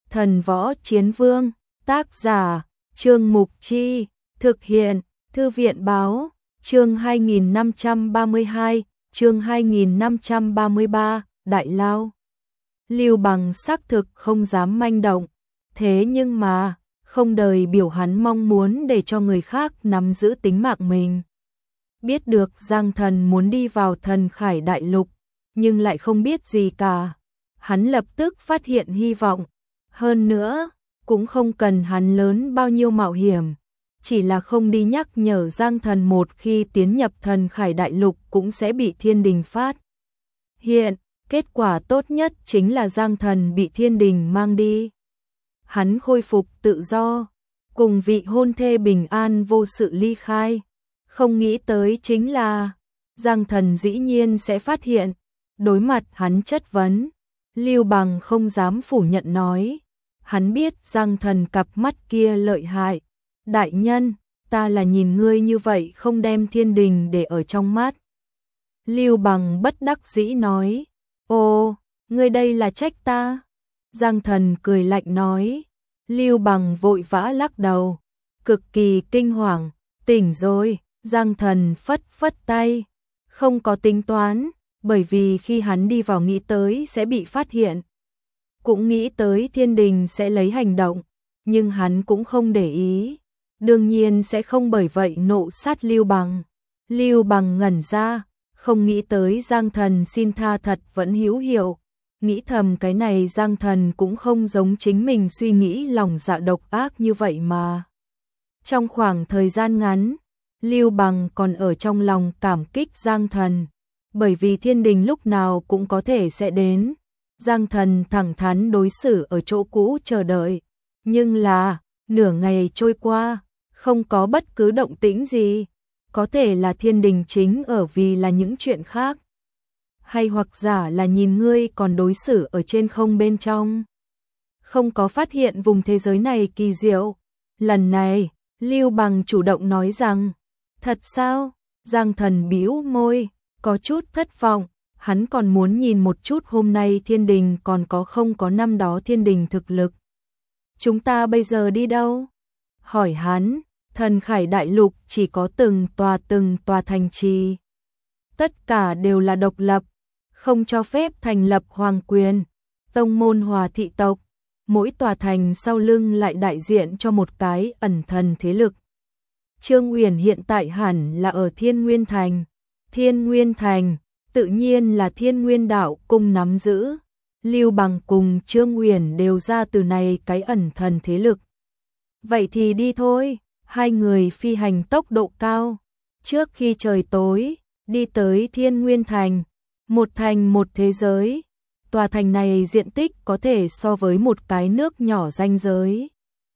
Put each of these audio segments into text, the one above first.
Thần Võ Chiến Vương, tác giả, Trương Mục Chi, thực hiện, Thư viện Báo, chương 2532, chương 2533, Đại Lao. Lưu Bằng xác thực không dám manh động, thế nhưng mà, không đời biểu hắn mong muốn để cho người khác nắm giữ tính mạng mình. Biết được Giang Thần muốn đi vào Thần Khải Đại Lục, nhưng lại không biết gì cả. Hắn lập tức phát hiện hy vọng. Hơn nữa, cũng không cần hắn lớn bao nhiêu mạo hiểm. Chỉ là không đi nhắc nhở Giang Thần một khi tiến nhập Thần Khải Đại Lục cũng sẽ bị thiên đình phát hiện. Kết quả tốt nhất chính là Giang Thần bị thiên đình mang đi. Hắn khôi phục tự do, cùng vị hôn thê bình an vô sự ly khai. Không nghĩ tới chính là Giang Thần dĩ nhiên sẽ phát hiện. Đối mặt hắn chất vấn, Lưu Bằng không dám phủ nhận nói. Hắn biết Giang Thần cặp mắt kia lợi hại. Đại nhân, ta là nhìn ngươi như vậy không đem thiên đình để ở trong mắt. Lưu Bằng bất đắc dĩ nói. Ồ, ngươi đây là trách ta. Giang Thần cười lạnh nói. Lưu Bằng vội vã lắc đầu, cực kỳ kinh hoàng. Tỉnh rồi. Giang Thần phất phất tay, không có tính toán, bởi vì khi hắn đi vào nghĩ tới sẽ bị phát hiện. Cũng nghĩ tới thiên đình sẽ lấy hành động, nhưng hắn cũng không để ý. Đương nhiên sẽ không bởi vậy nộ sát Lưu Bằng. Lưu Bằng ngẩn ra, không nghĩ tới Giang Thần xin tha thật vẫn hữu hiệu. Nghĩ thầm cái này Giang Thần cũng không giống chính mình suy nghĩ lòng dạ độc ác như vậy mà. Trong khoảng thời gian ngắn, Lưu Bằng còn ở trong lòng cảm kích Giang Thần, bởi vì thiên đình lúc nào cũng có thể sẽ đến. Giang Thần thẳng thắn đối xử ở chỗ cũ chờ đợi, nhưng là nửa ngày trôi qua, không có bất cứ động tĩnh gì. Có thể là thiên đình chính ở vì là những chuyện khác, hay hoặc giả là nhìn ngươi còn đối xử ở trên không bên trong. Không có phát hiện vùng thế giới này kỳ diệu. Lần này, Lưu Bằng chủ động nói rằng, thật sao? Giang Thần bĩu môi, có chút thất vọng. Hắn còn muốn nhìn một chút hôm nay thiên đình còn có không có năm đó thiên đình thực lực. Chúng ta bây giờ đi đâu? Hỏi hắn. Thần Khải Đại Lục chỉ có từng tòa thành trì. Tất cả đều là độc lập, không cho phép thành lập hoàng quyền, tông môn hòa thị tộc. Mỗi tòa thành sau lưng lại đại diện cho một cái ẩn thần thế lực. Trương Uyển hiện tại hẳn là ở Thiên Nguyên Thành. Thiên Nguyên Thành, tự nhiên là Thiên Nguyên Đạo Cung nắm giữ. Lưu Bằng cùng Trương Uyển đều ra từ này cái ẩn thần thế lực. Vậy thì đi thôi. Hai người phi hành tốc độ cao. Trước khi trời tối, đi tới Thiên Nguyên Thành. Một thành một thế giới. Tòa thành này diện tích có thể so với một cái nước nhỏ ranh giới.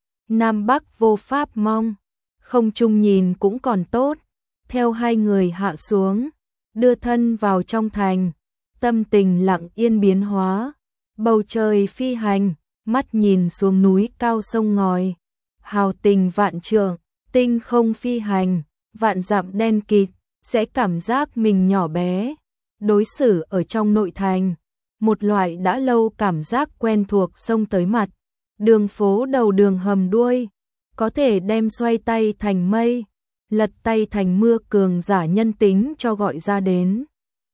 Nam Bắc vô pháp mong. Không chung nhìn cũng còn tốt. Theo hai người hạ xuống, đưa thân vào trong thành. Tâm tình lặng yên biến hóa. Bầu trời phi hành, mắt nhìn xuống núi cao sông ngòi. Hào tình vạn trượng, tinh không phi hành, vạn dặm đen kịt, sẽ cảm giác mình nhỏ bé. Đối xử ở trong nội thành, một loại đã lâu cảm giác quen thuộc xông tới mặt. Đường phố đầu đường hầm đuôi, có thể đem xoay tay thành mây, lật tay thành mưa cường giả nhân tính cho gọi ra đến.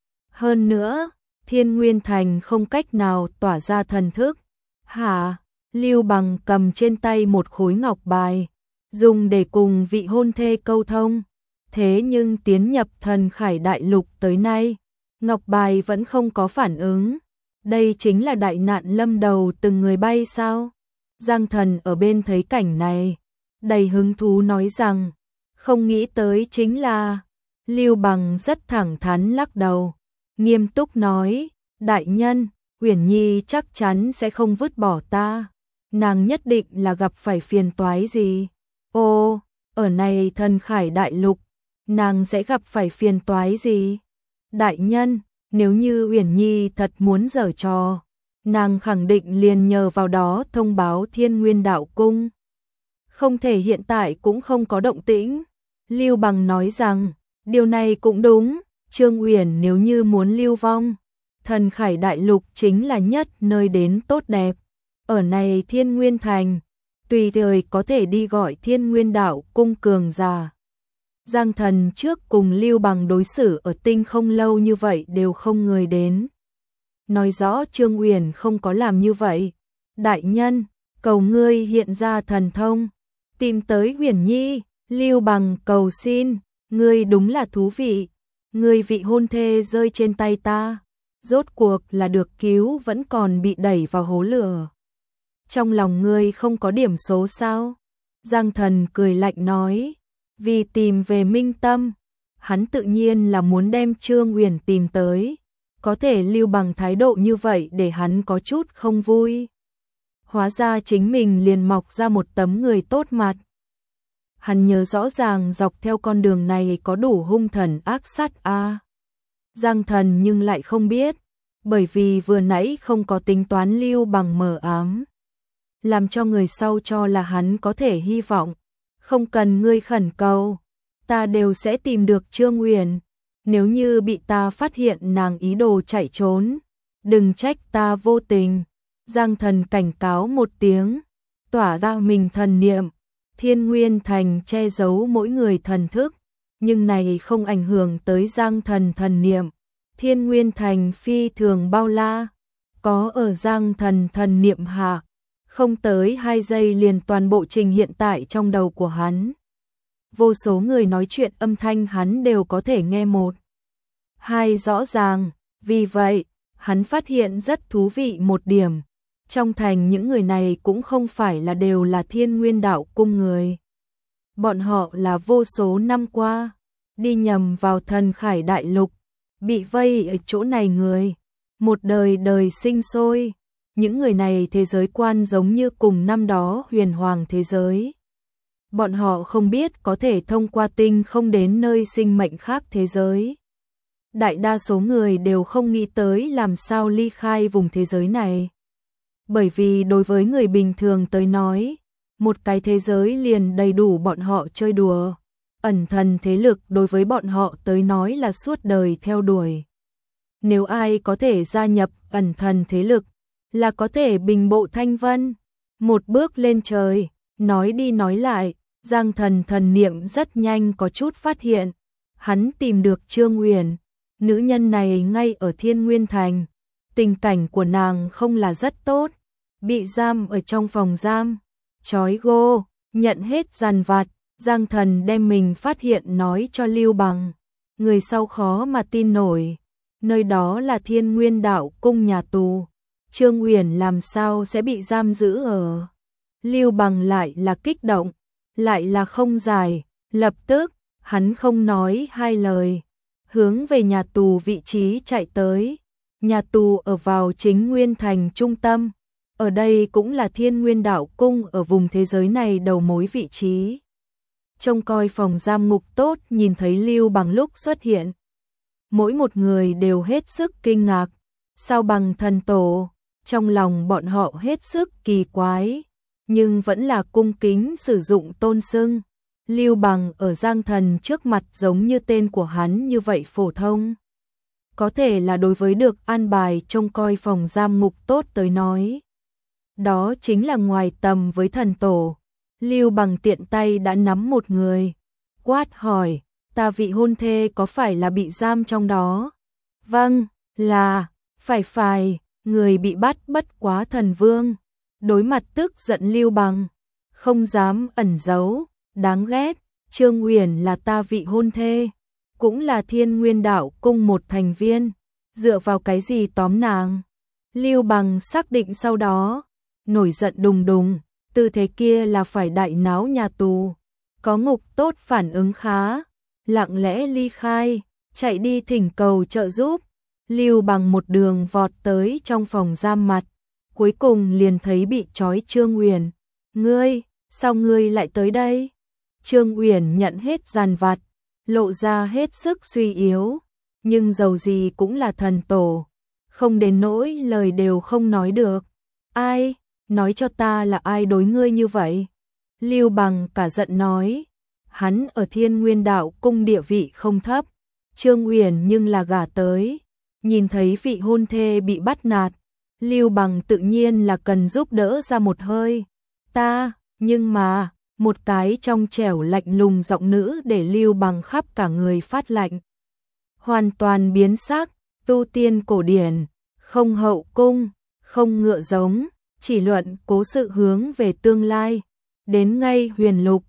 Hơn nữa, Thiên Nguyên Thành không cách nào tỏa ra thần thức. Hả? Lưu Bằng cầm trên tay một khối ngọc bài, dùng để cùng vị hôn thê câu thông. Thế nhưng tiến nhập Thần Khải Đại Lục tới nay, ngọc bài vẫn không có phản ứng. Đây chính là đại nạn lâm đầu từng người bay sao? Giang Thần ở bên thấy cảnh này, đầy hứng thú nói rằng, không nghĩ tới chính là. Lưu Bằng rất thẳng thắn lắc đầu, nghiêm túc nói, đại nhân, Uyển Nhi chắc chắn sẽ không vứt bỏ ta. Nàng nhất định là gặp phải phiền toái gì. Ô, ở này Thần Khải Đại Lục, nàng sẽ gặp phải phiền toái gì? Đại nhân, nếu như Uyển Nhi thật muốn giở trò, nàng khẳng định liền nhờ vào đó thông báo Thiên Nguyên Đạo Cung. Không thể hiện tại cũng không có động tĩnh. Lưu Bằng nói rằng, điều này cũng đúng, Trương Uyển nếu như muốn lưu vong, Thần Khải Đại Lục chính là nhất nơi đến tốt đẹp. ở này Thiên Nguyên Thành, tùy thời có thể đi gọi Thiên Nguyên Đạo cung cường giả. Giang Thần trước cùng Lưu Bằng đối xử ở Tinh không lâu như vậy đều không người đến. Nói rõ Trương Uyển không có làm như vậy. Đại nhân, cầu ngươi hiện ra thần thông, tìm tới Uyển Nhi. Lưu Bằng cầu xin, ngươi đúng là thú vị. Ngươi vị hôn thê rơi trên tay ta, rốt cuộc là được cứu vẫn còn bị đẩy vào hố lửa. Trong lòng ngươi không có điểm số sao? Giang Thần cười lạnh nói, vì tìm về Minh Tâm, hắn tự nhiên là muốn đem Trương Uyển tìm tới. Có thể Lưu Bằng thái độ như vậy để hắn có chút không vui. Hóa ra chính mình liền mọc ra một tấm người tốt mặt. Hắn nhớ rõ ràng dọc theo con đường này có đủ hung thần ác sát a. Giang Thần nhưng lại không biết, bởi vì vừa nãy không có tính toán Lưu Bằng mờ ám, làm cho người sau cho là hắn có thể hy vọng. Không cần ngươi khẩn cầu, ta đều sẽ tìm được Trương Uyển. Nếu như bị ta phát hiện nàng ý đồ chạy trốn, đừng trách ta vô tình. Giang Thần cảnh cáo một tiếng, tỏa ra mình thần niệm. Thiên Nguyên Thành che giấu mỗi người thần thức, nhưng này không ảnh hưởng tới Giang Thần thần niệm. Thiên Nguyên Thành phi thường bao la, có ở Giang Thần thần niệm hạ, không tới 2 giây liền toàn bộ trình hiện tại trong đầu của hắn. Vô số người nói chuyện âm thanh hắn đều có thể nghe một, hai rõ ràng, vì vậy, hắn phát hiện rất thú vị một điểm. Trong thành những người này cũng không phải là đều là Thiên Nguyên Đạo cung người. Bọn họ là vô số năm qua, đi nhầm vào Thần Khải Đại Lục, bị vây ở chỗ này người. Một đời đời sinh sôi, những người này thế giới quan giống như cùng năm đó huyền hoàng thế giới. Bọn họ không biết có thể thông qua tinh không đến nơi sinh mệnh khác thế giới. Đại đa số người đều không nghĩ tới làm sao ly khai vùng thế giới này. Bởi vì đối với người bình thường tới nói, một cái thế giới liền đầy đủ bọn họ chơi đùa. Ẩn thần thế lực đối với bọn họ tới nói là suốt đời theo đuổi. Nếu ai có thể gia nhập ẩn thần thế lực, là có thể bình bộ thanh vân, một bước lên trời. Nói đi nói lại, Giang Thần thần niệm rất nhanh có chút phát hiện. Hắn tìm được Trương Uyển, nữ nhân này ngay ở Thiên Nguyên Thành. Tình cảnh của nàng không là rất tốt, bị giam ở trong phòng giam, trói gô, nhận hết dằn vặt. Giang Thần đem mình phát hiện nói cho Lưu Bằng, người sau khó mà tin nổi, nơi đó là Thiên Nguyên Đạo cung nhà tù, Trương Uyển làm sao sẽ bị giam giữ ở. Lưu Bằng lại là kích động, lại là không giải, lập tức, hắn không nói hai lời, hướng về nhà tù vị trí chạy tới. Nhà tù ở vào chính Nguyên Thành trung tâm, ở đây cũng là Thiên Nguyên Đạo cung ở vùng thế giới này đầu mối vị trí. Trông coi phòng giam ngục tốt nhìn thấy Lưu Bằng lúc xuất hiện. Mỗi một người đều hết sức kinh ngạc, sao bằng thần tổ, trong lòng bọn họ hết sức kỳ quái, nhưng vẫn là cung kính sử dụng tôn xưng. Lưu Bằng ở Giang Thần trước mặt giống như tên của hắn như vậy phổ thông. Có thể là đối với được an bài trông coi phòng giam ngục tốt tới nói. Đó chính là ngoài tầm với thần tổ. Lưu Bằng tiện tay đã nắm một người, quát hỏi, ta vị hôn thê có phải là bị giam trong đó? Vâng, là, phải, người bị bắt bất quá thần vương. Đối mặt tức giận Lưu Bằng, không dám ẩn giấu, đáng ghét, Trương Uyển là ta vị hôn thê, cũng là Thiên Nguyên Đạo cung một thành viên, dựa vào cái gì tóm nàng? Lưu Bằng xác định sau đó, nổi giận đùng đùng. Tư thế kia là phải đại náo nhà tù, có ngục tốt phản ứng khá, lặng lẽ ly khai, chạy đi thỉnh cầu trợ giúp. Lưu Bằng một đường vọt tới trong phòng giam mặt, cuối cùng liền thấy bị trói Trương Uyển. Ngươi, sao ngươi lại tới đây? Trương Uyển nhận hết dằn vặt, lộ ra hết sức suy yếu, nhưng dầu gì cũng là thần tổ, không đến nỗi lời đều không nói được. Ai? Nói cho ta là ai đối ngươi như vậy? Lưu Bằng cả giận nói, hắn ở Thiên Nguyên Đạo cung địa vị không thấp, Trương Uyển nhưng là gả tới, nhìn thấy vị hôn thê bị bắt nạt, Lưu Bằng tự nhiên là cần giúp đỡ ra một hơi. Nhưng mà, một cái trong trẻo lạnh lùng giọng nữ để Lưu Bằng khắp cả người phát lạnh. Hoàn toàn biến sắc, tu tiên cổ điển, không hậu cung, không ngựa giống, chỉ luận cố sự hướng về tương lai. Đến ngay huyền lục,